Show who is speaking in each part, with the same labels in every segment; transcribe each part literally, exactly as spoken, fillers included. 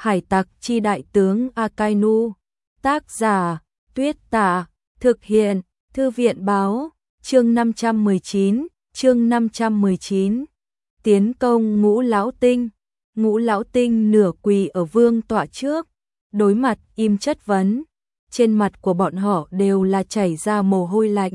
Speaker 1: Hải tặc chi đại tướng Akainu. Tác giả, Tuyết Tả. Thực hiện, Thư viện báo. Chương năm trăm mười chín, chương năm trăm mười chín. Tiến công Ngũ Lão Tinh. Ngũ Lão Tinh nửa quỳ ở vương tọa trước, đối mặt im chất vấn. Trên mặt của bọn họ đều là chảy ra mồ hôi lạnh.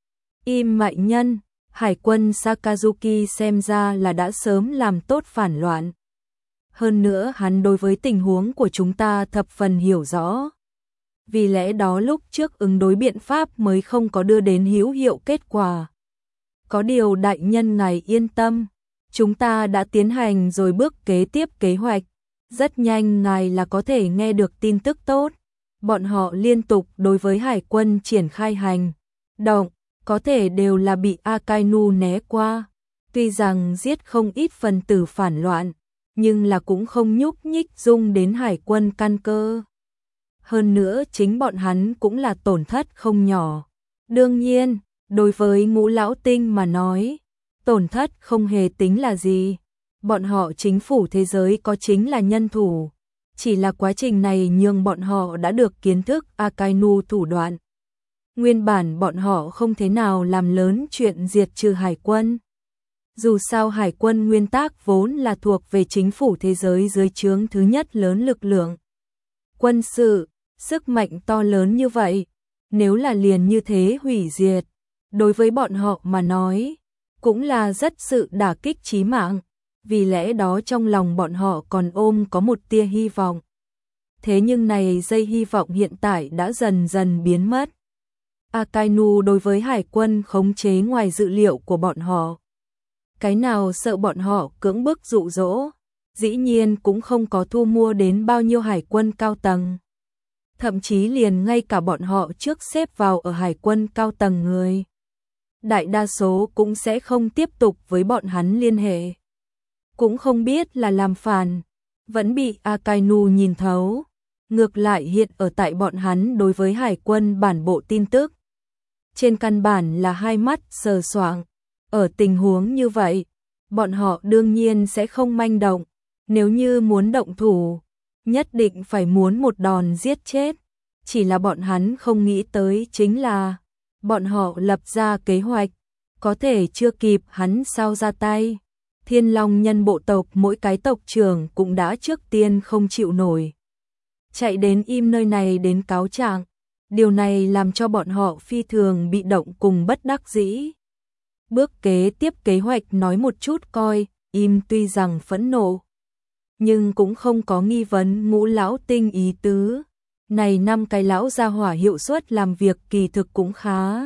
Speaker 1: Im Mạnh Nhân, hải quân Sakazuki xem ra là đã sớm làm tốt phản loạn. Hơn nữa hắn đối với tình huống của chúng ta thập phần hiểu rõ. Vì lẽ đó lúc trước ứng đối biện pháp mới không có đưa đến hữu hiệu kết quả. Có điều đại nhân ngài yên tâm, chúng ta đã tiến hành rồi bước kế tiếp kế hoạch. Rất nhanh ngài là có thể nghe được tin tức tốt. Bọn họ liên tục đối với hải quân triển khai hành động, có thể đều là bị Akainu né qua. Tuy rằng giết không ít phần tử phản loạn, nhưng là cũng không nhúc nhích dung đến hải quân căn cơ. Hơn nữa chính bọn hắn cũng là tổn thất không nhỏ. Đương nhiên, đối với Ngũ Lão Tinh mà nói, tổn thất không hề tính là gì. Bọn họ chính phủ thế giới có chính là nhân thủ. Chỉ là quá trình này nhường bọn họ đã được kiến thức Akainu thủ đoạn. Nguyên bản bọn họ không thế nào làm lớn chuyện diệt trừ hải quân. Dù sao hải quân nguyên tắc vốn là thuộc về chính phủ thế giới dưới trướng thứ nhất lớn lực lượng quân sự, sức mạnh to lớn như vậy, nếu là liền như thế hủy diệt, đối với bọn họ mà nói, cũng là rất sự đả kích chí mạng, vì lẽ đó trong lòng bọn họ còn ôm có một tia hy vọng. Thế nhưng này dây hy vọng hiện tại đã dần dần biến mất. Akainu đối với hải quân khống chế ngoài dự liệu của bọn họ. Cái nào sợ bọn họ cưỡng bức dụ dỗ, dĩ nhiên cũng không có thu mua đến bao nhiêu hải quân cao tầng. Thậm chí liền ngay cả bọn họ trước xếp vào ở hải quân cao tầng người. Đại đa số cũng sẽ không tiếp tục với bọn hắn liên hệ. Cũng không biết là làm phản, vẫn bị Akainu nhìn thấu. Ngược lại hiện ở tại bọn hắn đối với hải quân bản bộ tin tức. Trên căn bản là hai mắt sờ soạng. Ở tình huống như vậy, bọn họ đương nhiên sẽ không manh động. Nếu như muốn động thủ, nhất định phải muốn một đòn giết chết. Chỉ là bọn hắn không nghĩ tới chính là bọn họ lập ra kế hoạch, có thể chưa kịp hắn sao ra tay. Thiên Long nhân bộ tộc mỗi cái tộc trưởng cũng đã trước tiên không chịu nổi. Chạy đến im nơi này đến cáo trạng. Điều này làm cho bọn họ phi thường bị động cùng bất đắc dĩ. Bước kế tiếp kế hoạch nói một chút coi, im tuy rằng phẫn nộ, nhưng cũng không có nghi vấn Ngũ Lão Tinh ý tứ. Này năm cái lão gia hỏa hiệu suất làm việc kỳ thực cũng khá.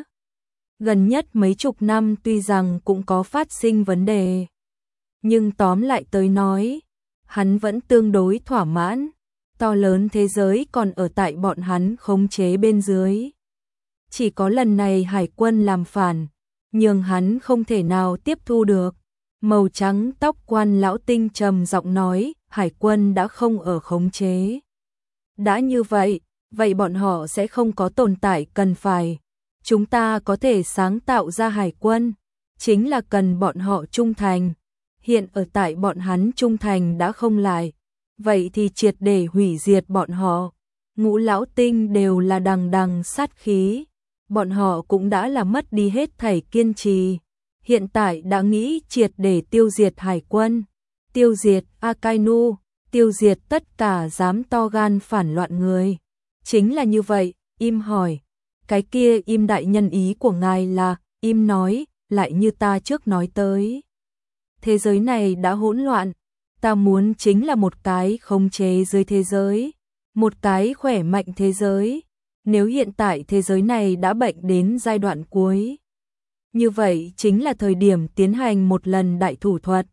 Speaker 1: Gần nhất mấy chục năm tuy rằng cũng có phát sinh vấn đề, nhưng tóm lại tới nói, hắn vẫn tương đối thỏa mãn. To lớn thế giới còn ở tại bọn hắn khống chế bên dưới. Chỉ có lần này hải quân làm phản, nhưng hắn không thể nào tiếp thu được. Màu trắng tóc quan lão tinh trầm giọng nói, hải quân đã không ở khống chế. Đã như vậy, vậy bọn họ sẽ không có tồn tại cần phải. Chúng ta có thể sáng tạo ra hải quân, chính là cần bọn họ trung thành. Hiện ở tại bọn hắn trung thành đã không lại. Vậy thì triệt để hủy diệt bọn họ. Ngũ Lão Tinh đều là đằng đằng sát khí. Bọn họ cũng đã là mất đi hết thảy kiên trì. Hiện tại đã nghĩ triệt để tiêu diệt hải quân. Tiêu diệt Akainu. Tiêu diệt tất cả dám to gan phản loạn người. Chính là như vậy, im hỏi. Cái kia im đại nhân ý của ngài là, im nói, lại như ta trước nói tới. Thế giới này đã hỗn loạn. Ta muốn chính là một cái khống chế dưới thế giới, một cái khỏe mạnh thế giới. Nếu hiện tại thế giới này đã bệnh đến giai đoạn cuối, như vậy chính là thời điểm tiến hành một lần đại thủ thuật.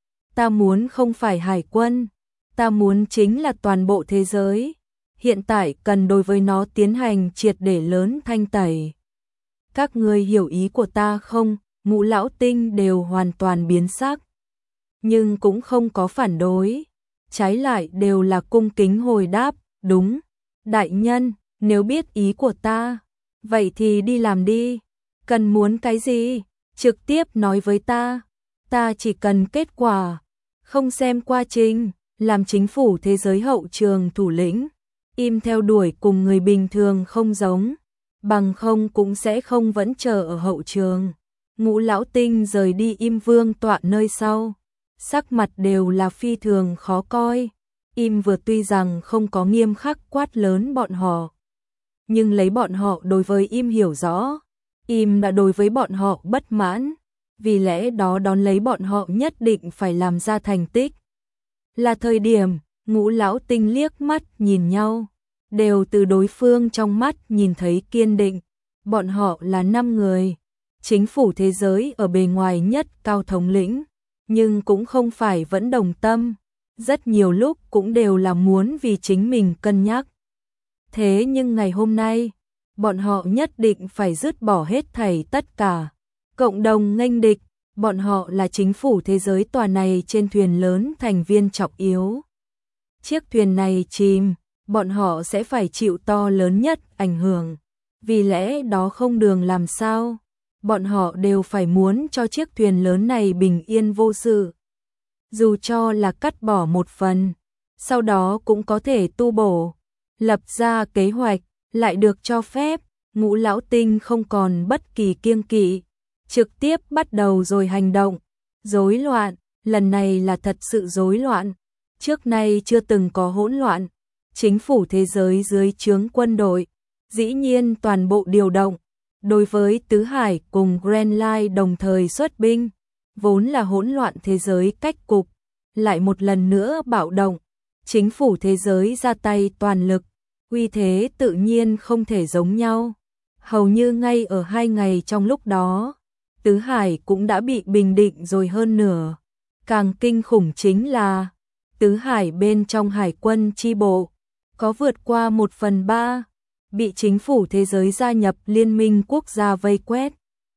Speaker 1: Ta muốn không phải hải quân, ta muốn chính là toàn bộ thế giới. Hiện tại cần đối với nó tiến hành triệt để lớn thanh tẩy. Các ngươi hiểu ý của ta không? Ngũ Lão Tinh đều hoàn toàn biến sắc. Nhưng cũng không có phản đối, trái lại đều là cung kính hồi đáp, đúng, đại nhân, nếu biết ý của ta, vậy thì đi làm đi, cần muốn cái gì, trực tiếp nói với ta, ta chỉ cần kết quả, không xem quá trình, làm chính phủ thế giới hậu trường thủ lĩnh. Im theo đuổi cùng người bình thường không giống, bằng không cũng sẽ không vẫn chờ ở hậu trường. Ngũ Lão Tinh rời đi Im vương tọa nơi sau, sắc mặt đều là phi thường khó coi. Im vừa tuy rằng không có nghiêm khắc quát lớn bọn họ, nhưng lấy bọn họ đối với Im hiểu rõ, Im đã đối với bọn họ bất mãn, vì lẽ đó đón lấy bọn họ nhất định phải làm ra thành tích. Là thời điểm, Ngũ Lão Tinh liếc mắt nhìn nhau, đều từ đối phương trong mắt nhìn thấy kiên định. Bọn họ là năm người, chính phủ thế giới ở bề ngoài nhất cao thống lĩnh, nhưng cũng không phải vẫn đồng tâm, rất nhiều lúc cũng đều là muốn vì chính mình cân nhắc. Thế nhưng ngày hôm nay, bọn họ nhất định phải dứt bỏ hết thảy tất cả, cộng đồng nghênh địch. Bọn họ là chính phủ thế giới tòa này trên thuyền lớn thành viên trọng yếu. Chiếc thuyền này chìm, bọn họ sẽ phải chịu to lớn nhất ảnh hưởng. Vì lẽ đó không đường làm sao, bọn họ đều phải muốn cho chiếc thuyền lớn này bình yên vô sự. Dù cho là cắt bỏ một phần, sau đó cũng có thể tu bổ, lập ra kế hoạch, lại được cho phép. Ngũ Lão Tinh không còn bất kỳ kiêng kỵ, trực tiếp bắt đầu rồi hành động. Rối loạn, lần này là thật sự rối loạn, trước nay chưa từng có hỗn loạn. Chính phủ thế giới dưới trướng quân đội, dĩ nhiên toàn bộ điều động, đối với Tứ Hải cùng Grand Line đồng thời xuất binh, vốn là hỗn loạn thế giới cách cục, lại một lần nữa bạo động. Chính phủ thế giới ra tay toàn lực, uy thế tự nhiên không thể giống nhau. Hầu như ngay ở hai ngày trong lúc đó, Tứ Hải cũng đã bị bình định rồi hơn nửa. Càng kinh khủng chính là, Tứ Hải bên trong hải quân chi bộ, có vượt qua một phần ba, bị chính phủ thế giới gia nhập liên minh quốc gia vây quét.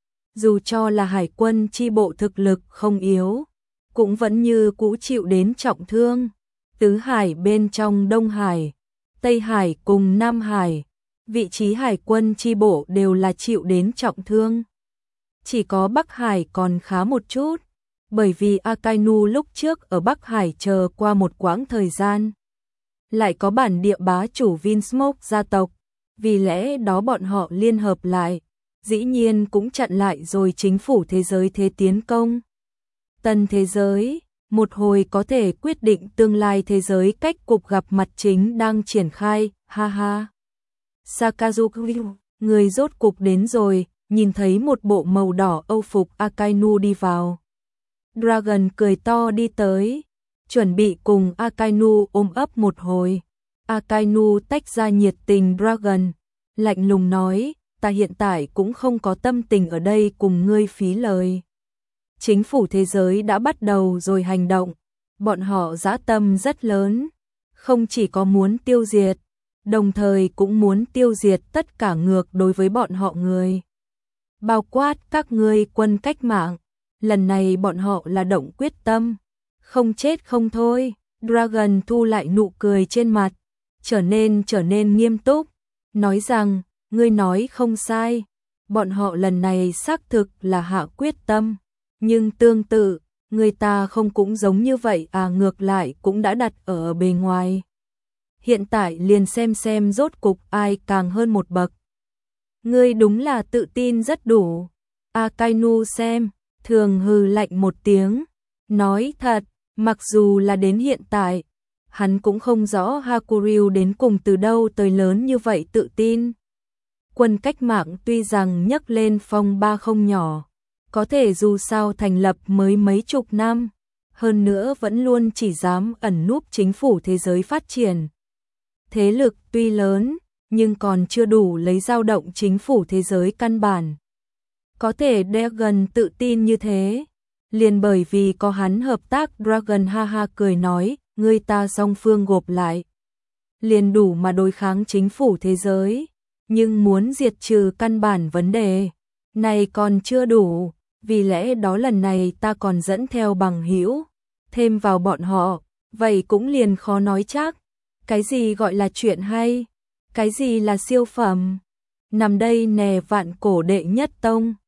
Speaker 1: Dù cho là hải quân chi bộ thực lực không yếu, cũng vẫn như cũ chịu đến trọng thương. Tứ Hải bên trong Đông Hải, Tây Hải cùng Nam Hải, vị trí hải quân chi bộ đều là chịu đến trọng thương. Chỉ có Bắc Hải còn khá một chút, bởi vì Akainu lúc trước ở Bắc Hải chờ qua một quãng thời gian. Lại có bản địa bá chủ Vinsmoke gia tộc, vì lẽ đó bọn họ liên hợp lại, dĩ nhiên cũng chặn lại rồi chính phủ thế giới thế tiến công. Tân thế giới, một hồi có thể quyết định tương lai thế giới cách cục gặp mặt chính đang triển khai, ha ha. Sakazuki, người rốt cục đến rồi, nhìn thấy một bộ màu đỏ âu phục Akainu đi vào. Dragon cười to đi tới, chuẩn bị cùng Akainu ôm ấp một hồi. Akainu tách ra nhiệt tình Dragon, lạnh lùng nói, ta hiện tại cũng không có tâm tình ở đây cùng ngươi phí lời. Chính phủ thế giới đã bắt đầu rồi hành động, bọn họ dã tâm rất lớn, không chỉ có muốn tiêu diệt, đồng thời cũng muốn tiêu diệt tất cả ngược đối với bọn họ người. Bao quát các ngươi quân cách mạng, lần này bọn họ là động quyết tâm, không chết không thôi. Dragon thu lại nụ cười trên mặt, trở nên trở nên nghiêm túc, nói rằng, ngươi nói không sai, bọn họ lần này xác thực là hạ quyết tâm, nhưng tương tự, người ta không cũng giống như vậy à, ngược lại cũng đã đặt ở bề ngoài. Hiện tại liền xem xem rốt cục ai càng hơn một bậc. Ngươi đúng là tự tin rất đủ. Akainu xem, thường hừ lạnh một tiếng, nói thật, mặc dù là đến hiện tại, hắn cũng không rõ Hakuryu đến cùng từ đâu tới lớn như vậy tự tin. Quân cách mạng tuy rằng nhấc lên phong ba không nhỏ, có thể dù sao thành lập mới mấy chục năm, hơn nữa vẫn luôn chỉ dám ẩn núp chính phủ thế giới phát triển. Thế lực tuy lớn, nhưng còn chưa đủ lấy dao động chính phủ thế giới căn bản. Có thể Dragon tự tin như thế, liền bởi vì có hắn hợp tác. Dragon ha ha cười nói, người ta song phương gộp lại, liền đủ mà đối kháng chính phủ thế giới, nhưng muốn diệt trừ căn bản vấn đề này còn chưa đủ, vì lẽ đó lần này ta còn dẫn theo bằng hữu, thêm vào bọn họ, vậy cũng liền khó nói chắc. Cái gì gọi là chuyện hay? Cái gì là siêu phẩm? Nằm đây nè vạn cổ đệ nhất tông,